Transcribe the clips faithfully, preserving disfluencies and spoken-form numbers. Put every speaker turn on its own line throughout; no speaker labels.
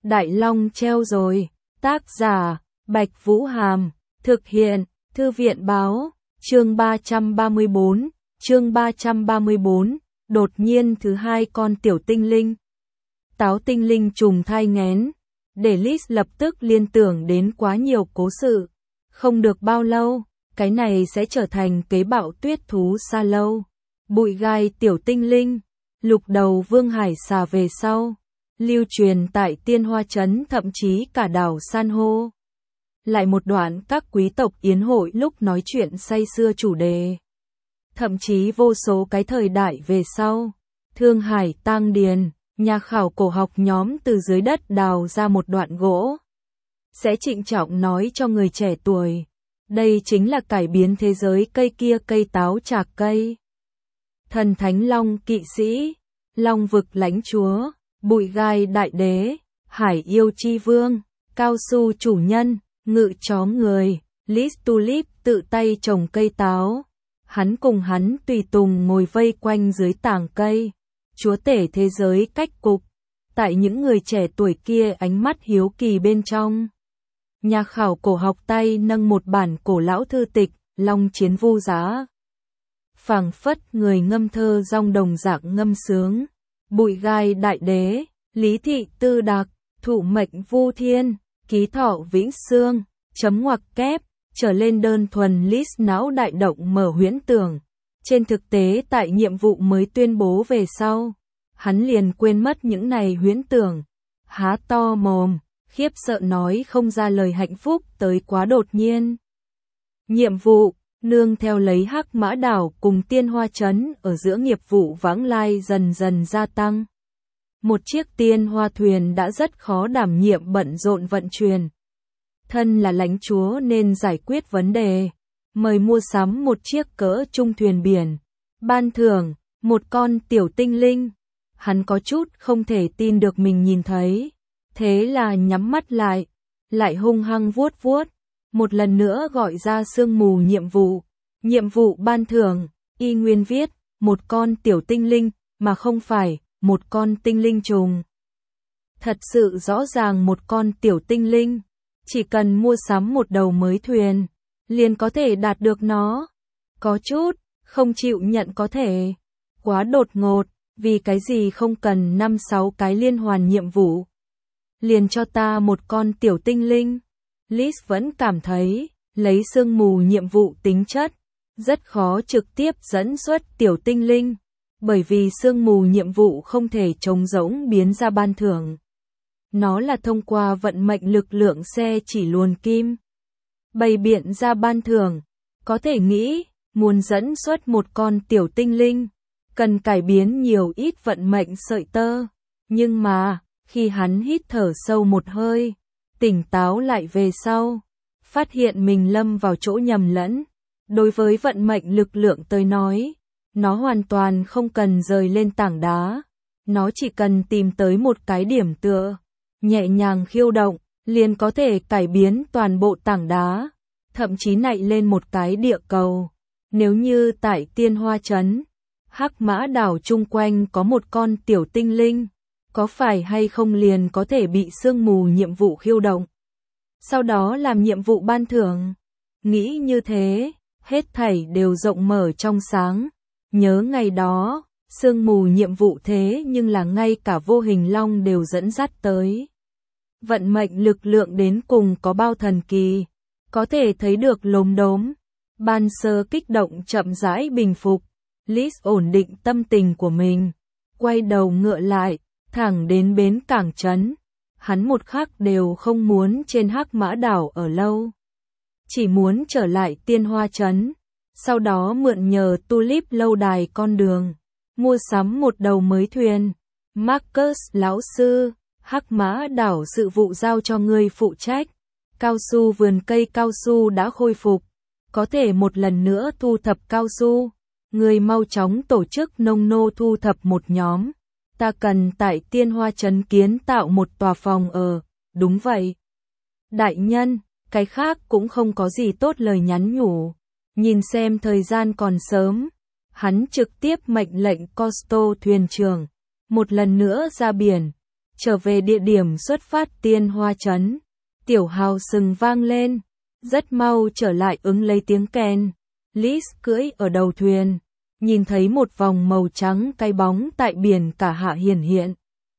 Đại Long treo rồi. Tác giả, Bạch Vũ Hàm. Thực hiện, Thư viện Báo. Chương ba trăm ba mươi bốn. Chương ba trăm ba mươi bốn. Đột nhiên thứ hai con tiểu tinh linh. Táo tinh linh trùng thai nghén. Để Liz lập tức liên tưởng đến quá nhiều cố sự. Không được bao lâu, cái này sẽ trở thành kế bạo tuyết thú xa lâu. Bụi gai tiểu tinh linh. Lục đầu vương hải xà về sau. Lưu truyền tại Tiên Hoa Trấn, thậm chí cả đảo san hô. Lại một đoạn các quý tộc yến hội lúc nói chuyện say sưa chủ đề. Thậm chí vô số cái thời đại về sau. Thương Hải Tang Điền, nhà khảo cổ học nhóm từ dưới đất đào ra một đoạn gỗ. Sẽ trịnh trọng nói cho người trẻ tuổi. Đây chính là cải biến thế giới cây kia cây táo trạc cây. Thần Thánh Long kỵ sĩ, Long vực lãnh chúa, bụi gai đại đế, hải yêu chi vương, cao su chủ nhân, ngự chó người, Liz Tulip tự tay trồng cây táo. Hắn cùng hắn tùy tùng ngồi vây quanh dưới tàng cây. Chúa tể thế giới cách cục. Tại những người trẻ tuổi kia ánh mắt hiếu kỳ bên trong. Nhà khảo cổ học tay nâng một bản cổ lão thư tịch, Long chiến vu giá. Phảng phất người ngâm thơ dong đồng dạng ngâm sướng. Bụi gai đại đế, Lý thị tư đặc, thụ mệnh vu thiên, ký thọ vĩnh xương, chấm ngoặc kép, trở lên đơn thuần Liz não đại động mở huyễn tưởng. Trên thực tế tại nhiệm vụ mới tuyên bố về sau, hắn liền quên mất những này huyễn tưởng. Há to mồm, khiếp sợ nói không ra lời, hạnh phúc tới quá đột nhiên. Nhiệm vụ, nương theo lấy Hắc Mã đảo cùng Tiên Hoa Trấn ở giữa nghiệp vụ vãng lai dần dần gia tăng. Một chiếc tiên hoa thuyền đã rất khó đảm nhiệm bận rộn vận chuyển. Thân là lãnh chúa nên giải quyết vấn đề. Mời mua sắm một chiếc cỡ trung thuyền biển. Ban thưởng, một con tiểu tinh linh. Hắn có chút không thể tin được mình nhìn thấy. Thế là nhắm mắt lại. Lại hung hăng vuốt vuốt. Một lần nữa gọi ra sương mù nhiệm vụ. Nhiệm vụ ban thưởng, y nguyên viết, một con tiểu tinh linh, mà không phải, một con tinh linh trùng. Thật sự rõ ràng một con tiểu tinh linh. Chỉ cần mua sắm một đầu mới thuyền, liền có thể đạt được nó. Có chút, không chịu nhận có thể. Quá đột ngột, vì cái gì không cần năm sáu cái liên hoàn nhiệm vụ. Liền cho ta một con tiểu tinh linh. Liz vẫn cảm thấy, lấy sương mù nhiệm vụ tính chất, rất khó trực tiếp dẫn xuất tiểu tinh linh. Bởi vì sương mù nhiệm vụ không thể trống rỗng biến ra ban thưởng. Nó là thông qua vận mệnh lực lượng xe chỉ luồn kim. Bày biện ra ban thưởng. Có thể nghĩ, muốn dẫn xuất một con tiểu tinh linh, cần cải biến nhiều ít vận mệnh sợi tơ. Nhưng mà, khi hắn hít thở sâu một hơi, tỉnh táo lại về sau, phát hiện mình lâm vào chỗ nhầm lẫn. Đối với vận mệnh lực lượng tới nói, nó hoàn toàn không cần rời lên tảng đá. Nó chỉ cần tìm tới một cái điểm tựa, nhẹ nhàng khiêu động, liền có thể cải biến toàn bộ tảng đá, thậm chí nạy lên một cái địa cầu. Nếu như tại Tiên Hoa Trấn, Hắc Mã đảo chung quanh có một con tiểu tinh linh, có phải hay không liền có thể bị sương mù nhiệm vụ khiêu động, sau đó làm nhiệm vụ ban thưởng. Nghĩ như thế, hết thảy đều rộng mở trong sáng. Nhớ ngày đó, sương mù nhiệm vụ thế nhưng là ngay cả vô hình long đều dẫn dắt tới. Vận mệnh lực lượng đến cùng có bao thần kỳ, có thể thấy được lốm đốm. Ban sơ kích động chậm rãi bình phục, Liz ổn định tâm tình của mình, quay đầu ngựa lại, thẳng đến bến cảng trấn. Hắn một khắc đều không muốn trên Hắc Mã đảo ở lâu, chỉ muốn trở lại Tiên Hoa Trấn. Sau đó mượn nhờ Tulip lâu đài con đường, mua sắm một đầu mới thuyền. Marcus lão sư, Hắc Mã đảo sự vụ giao cho ngươi phụ trách. Cao su vườn cây cao su đã khôi phục, có thể một lần nữa thu thập cao su. Ngươi mau chóng tổ chức nông nô thu thập một nhóm. Ta cần tại Tiên Hoa Trấn kiến tạo một tòa phòng ở. Đúng vậy, đại nhân, cái khác cũng không có gì tốt lời nhắn nhủ. Nhìn xem thời gian còn sớm, hắn trực tiếp mệnh lệnh Costo thuyền trưởng một lần nữa ra biển, Trở về địa điểm xuất phát Tiên Hoa Trấn, tiểu hào sừng vang lên, rất mau trở lại ứng lấy tiếng kèn. Liz cưỡi ở đầu thuyền, nhìn thấy một vòng màu trắng cái bóng tại biển cả hạ hiển hiện.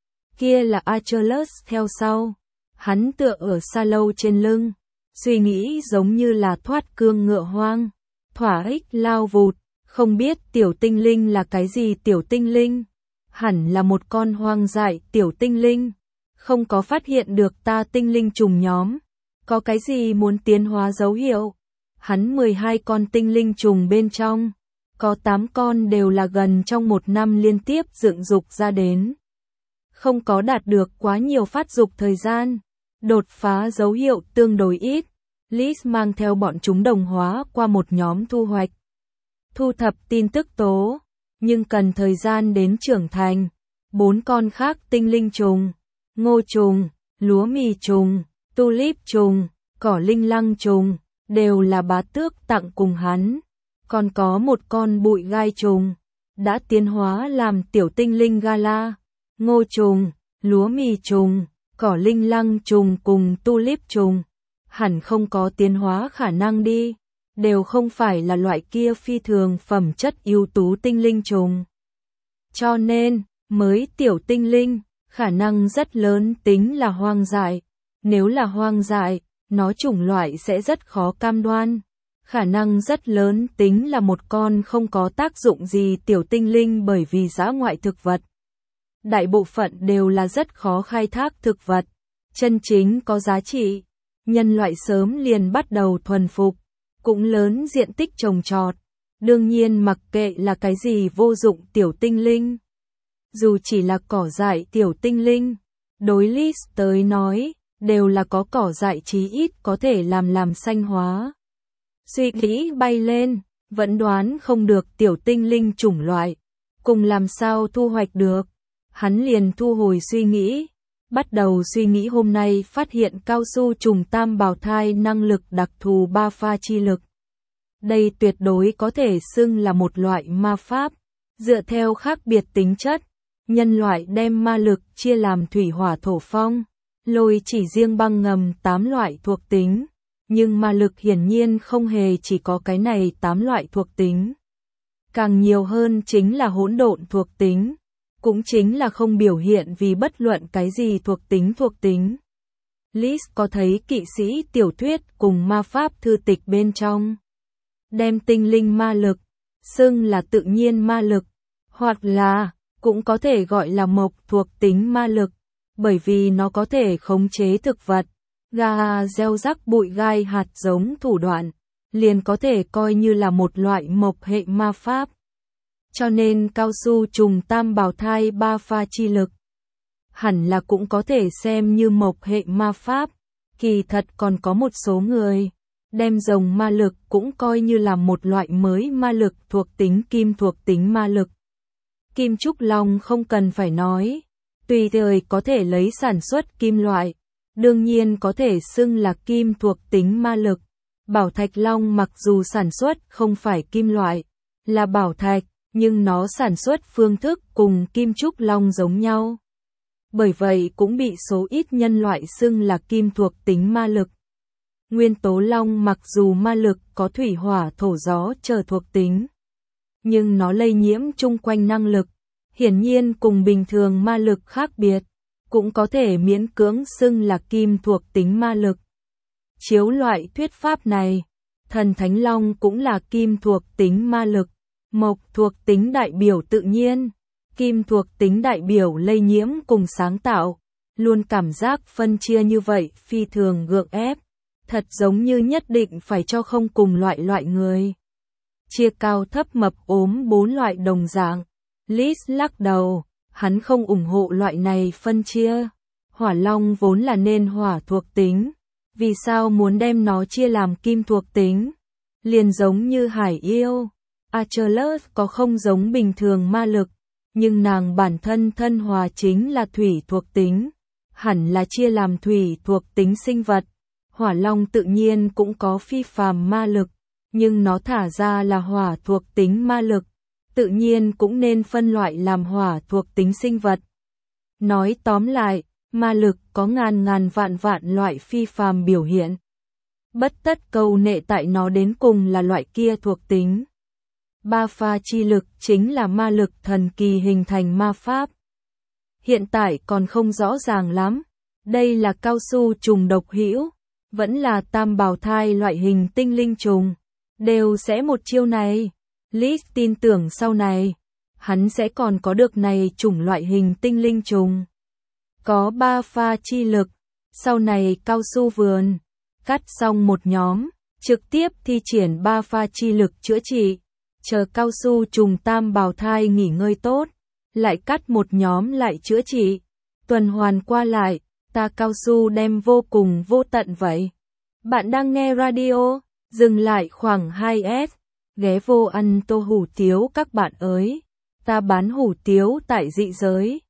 Kia là Achilles theo sau, hắn tựa ở sa lâu trên lưng, suy nghĩ giống như là thoát cương ngựa hoang, thỏa ích lao vụt, không biết tiểu tinh linh là cái gì tiểu tinh linh, hẳn là một con hoang dại tiểu tinh linh, không có phát hiện được ta tinh linh trùng nhóm, có cái gì muốn tiến hóa dấu hiệu. Hắn mười hai con tinh linh trùng bên trong, có tám con đều là gần trong một năm liên tiếp dựng dục ra đến. Không có đạt được quá nhiều phát dục thời gian, đột phá dấu hiệu tương đối ít. Liz mang theo bọn chúng đồng hóa qua một nhóm thu hoạch. Thu thập tin tức tố, nhưng cần thời gian đến trưởng thành. Bốn con khác tinh linh trùng, ngô trùng, lúa mì trùng, tulip trùng, cỏ linh lăng trùng, đều là bá tước tặng cùng hắn. Còn có một con bụi gai trùng, đã tiến hóa làm tiểu tinh linh gala. Ngô trùng, lúa mì trùng, cỏ linh lăng trùng cùng tulip trùng, hẳn không có tiến hóa khả năng đi, đều không phải là loại kia phi thường phẩm chất ưu tú tinh linh trùng. Cho nên, mới tiểu tinh linh, khả năng rất lớn tính là hoang dại. Nếu là hoang dại, nó chủng loại sẽ rất khó cam đoan. Khả năng rất lớn tính là một con không có tác dụng gì tiểu tinh linh bởi vì dã ngoại thực vật. Đại bộ phận đều là rất khó khai thác thực vật, chân chính có giá trị. Nhân loại sớm liền bắt đầu thuần phục, cũng lớn diện tích trồng trọt. Đương nhiên mặc kệ là cái gì vô dụng tiểu tinh linh. Dù chỉ là cỏ dại tiểu tinh linh, đối Liz tới nói, đều là có cỏ dại chí ít có thể làm làm xanh hóa. Suy nghĩ bay lên, vẫn đoán không được tiểu tinh linh chủng loại, cùng làm sao thu hoạch được. Hắn liền thu hồi suy nghĩ, bắt đầu suy nghĩ hôm nay phát hiện cao su trùng tam bào thai năng lực đặc thù ba pha chi lực. Đây tuyệt đối có thể xưng là một loại ma pháp, dựa theo khác biệt tính chất, nhân loại đem ma lực chia làm thủy hỏa thổ phong, lôi chỉ riêng băng ngầm tám loại thuộc tính, nhưng ma lực hiển nhiên không hề chỉ có cái này tám loại thuộc tính. Càng nhiều hơn chính là hỗn độn thuộc tính, cũng chính là không biểu hiện vì bất luận cái gì thuộc tính thuộc tính. Liz có thấy kỵ sĩ tiểu thuyết cùng ma pháp thư tịch bên trong, đem tinh linh ma lực, xưng là tự nhiên ma lực, hoặc là, cũng có thể gọi là mộc thuộc tính ma lực, bởi vì nó có thể khống chế thực vật, gà gieo rắc bụi gai hạt giống thủ đoạn, liền có thể coi như là một loại mộc hệ ma pháp. Cho nên cao su trùng tam bào thai ba pha chi lực, hẳn là cũng có thể xem như mộc hệ ma pháp. Kỳ thật còn có một số người, đem rồng ma lực cũng coi như là một loại mới ma lực thuộc tính kim thuộc tính ma lực. Kim trúc long không cần phải nói, tùy thời có thể lấy sản xuất kim loại, đương nhiên có thể xưng là kim thuộc tính ma lực. Bảo thạch long mặc dù sản xuất không phải kim loại, là bảo thạch, nhưng nó sản xuất phương thức cùng kim trúc long giống nhau. Bởi vậy cũng bị số ít nhân loại xưng là kim thuộc tính ma lực. Nguyên tố long mặc dù ma lực có thủy hỏa thổ gió chờ thuộc tính, nhưng nó lây nhiễm chung quanh năng lực, hiển nhiên cùng bình thường ma lực khác biệt, cũng có thể miễn cưỡng xưng là kim thuộc tính ma lực. Chiếu loại thuyết pháp này, thần thánh long cũng là kim thuộc tính ma lực, mộc thuộc tính đại biểu tự nhiên, kim thuộc tính đại biểu lây nhiễm cùng sáng tạo, luôn cảm giác phân chia như vậy phi thường gượng ép, thật giống như nhất định phải cho không cùng loại loại người. Chia cao thấp mập ốm bốn loại đồng dạng. Liz lắc đầu, hắn không ủng hộ loại này phân chia. Hỏa long vốn là nên hỏa thuộc tính, vì sao muốn đem nó chia làm kim thuộc tính? Liền giống như hải yêu, Achilles có không giống bình thường ma lực, nhưng nàng bản thân thân hòa chính là thủy thuộc tính, hẳn là chia làm thủy thuộc tính sinh vật. Hỏa long tự nhiên cũng có phi phàm ma lực, nhưng nó thả ra là hỏa thuộc tính ma lực, tự nhiên cũng nên phân loại làm hỏa thuộc tính sinh vật. Nói tóm lại, ma lực có ngàn ngàn vạn vạn loại phi phàm biểu hiện. Bất tất câu nệ tại nó đến cùng là loại kia thuộc tính. Ba pha chi lực chính là ma lực thần kỳ hình thành ma pháp. Hiện tại còn không rõ ràng lắm. Đây là cao su trùng độc hữu, vẫn là tam bào thai loại hình tinh linh trùng, đều sẽ một chiêu này. Liz tin tưởng sau này, hắn sẽ còn có được này chủng loại hình tinh linh trùng. Có ba pha chi lực, sau này cao su vườn, cắt xong một nhóm, trực tiếp thi triển ba pha chi lực chữa trị, chờ cao su trùng tam bào thai nghỉ ngơi tốt, lại cắt một nhóm lại chữa trị, tuần hoàn qua lại, ta cao su đem vô cùng vô tận vậy. Bạn đang nghe radio, dừng lại khoảng hai s, ghé vô ăn tô hủ tiếu các bạn ơi, ta bán hủ tiếu tại dị giới.